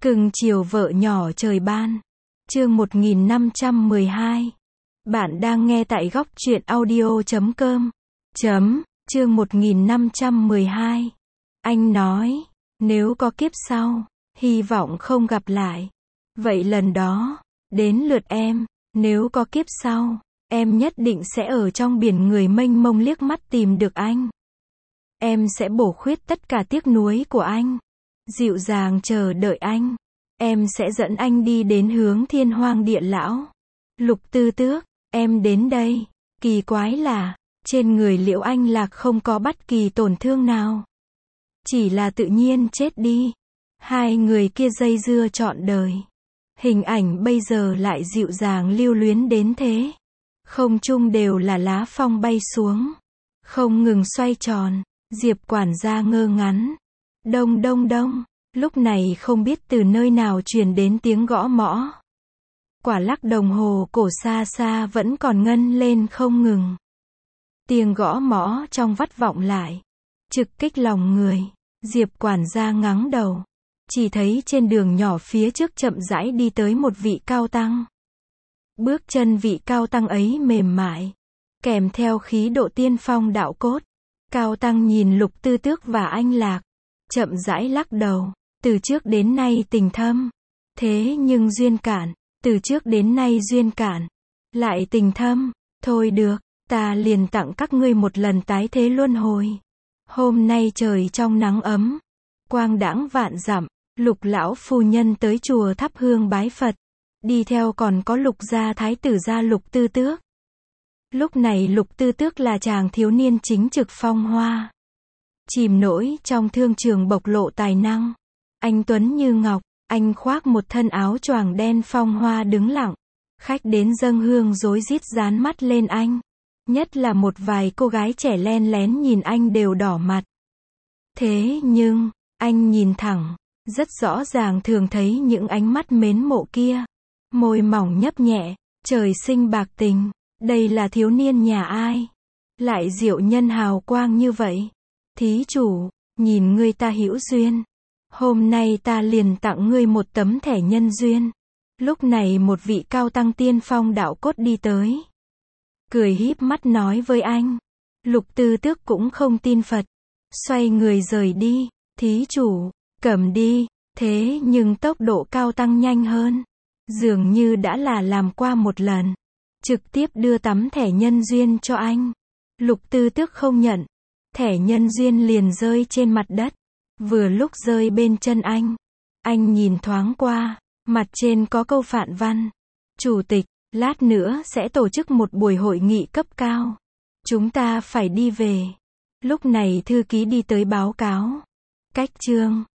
Cưng chiều vợ nhỏ trời ban. Chương 1512. Bạn đang nghe tại góc truyện audio.com. Chương 1512. Anh nói, nếu có kiếp sau, hy vọng không gặp lại. Vậy lần đó, đến lượt em, nếu có kiếp sau, em nhất định sẽ ở trong biển người mênh mông liếc mắt tìm được anh. Em sẽ bổ khuyết tất cả tiếc nuối của anh. Dịu dàng chờ đợi anh. Em sẽ dẫn anh đi đến hướng thiên hoang địa lão. Lục Tư Tước, em đến đây. Kỳ quái là, trên người Liễu Anh Lạc không có bất kỳ tổn thương nào. Chỉ là tự nhiên chết đi. Hai người kia dây dưa trọn đời. Hình ảnh bây giờ lại dịu dàng lưu luyến đến thế. Không trung đều là lá phong bay xuống. Không ngừng xoay tròn. Diệp quản gia ngơ ngắn. Đông đông đông. Lúc này không biết từ nơi nào truyền đến tiếng gõ mõ. Quả lắc đồng hồ cổ xa xa vẫn còn ngân lên không ngừng. Tiếng gõ mõ trong vắt vọng lại. Trực kích lòng người. Diệp quản gia ngắng đầu. Chỉ thấy trên đường nhỏ phía trước chậm rãi đi tới một vị cao tăng. Bước chân vị cao tăng ấy mềm mại. Kèm theo khí độ tiên phong đạo cốt. Cao tăng nhìn Lục Tư Tước và Anh Lạc. Chậm rãi lắc đầu. Từ trước đến nay tình thâm. Thế nhưng duyên cạn. Từ trước đến nay duyên cạn. Lại tình thâm. Thôi được, ta liền tặng các ngươi một lần tái thế luân hồi. Hôm nay trời trong nắng ấm. Quang đãng vạn dặm. Lục lão phu nhân tới chùa thắp hương bái Phật. Đi theo còn có Lục gia thái tử gia Lục Tư Tước. Lúc này Lục Tư Tước là chàng thiếu niên chính trực phong hoa. Chìm nổi trong thương trường bộc lộ tài năng. Anh tuấn như ngọc, anh khoác một thân áo choàng đen phong hoa đứng lặng. Khách đến dâng hương rối rít dán mắt lên anh. Nhất là một vài cô gái trẻ len lén nhìn anh đều đỏ mặt. Thế nhưng, anh nhìn thẳng, rất rõ ràng thường thấy những ánh mắt mến mộ kia. Môi mỏng nhấp nhẹ, trời sinh bạc tình. Đây là thiếu niên nhà ai? Lại diệu nhân hào quang như vậy. Thí chủ, nhìn ngươi ta hữu duyên. Hôm nay ta liền tặng ngươi một tấm thẻ nhân duyên. Lúc này một vị cao tăng tiên phong đạo cốt đi tới. Cười híp mắt nói với anh. Lục Tư Tước cũng không tin Phật. Xoay người rời đi. Thí chủ, cầm đi. Thế nhưng tốc độ cao tăng nhanh hơn. Dường như đã là làm qua một lần. Trực tiếp đưa tấm thẻ nhân duyên cho anh. Lục Tư Tước không nhận. Thẻ nhân duyên liền rơi trên mặt đất. Vừa lúc rơi bên chân anh nhìn thoáng qua, mặt trên có câu phạn văn. Chủ tịch, lát nữa sẽ tổ chức một buổi hội nghị cấp cao. Chúng ta phải đi về. Lúc này thư ký đi tới báo cáo. Cách chương.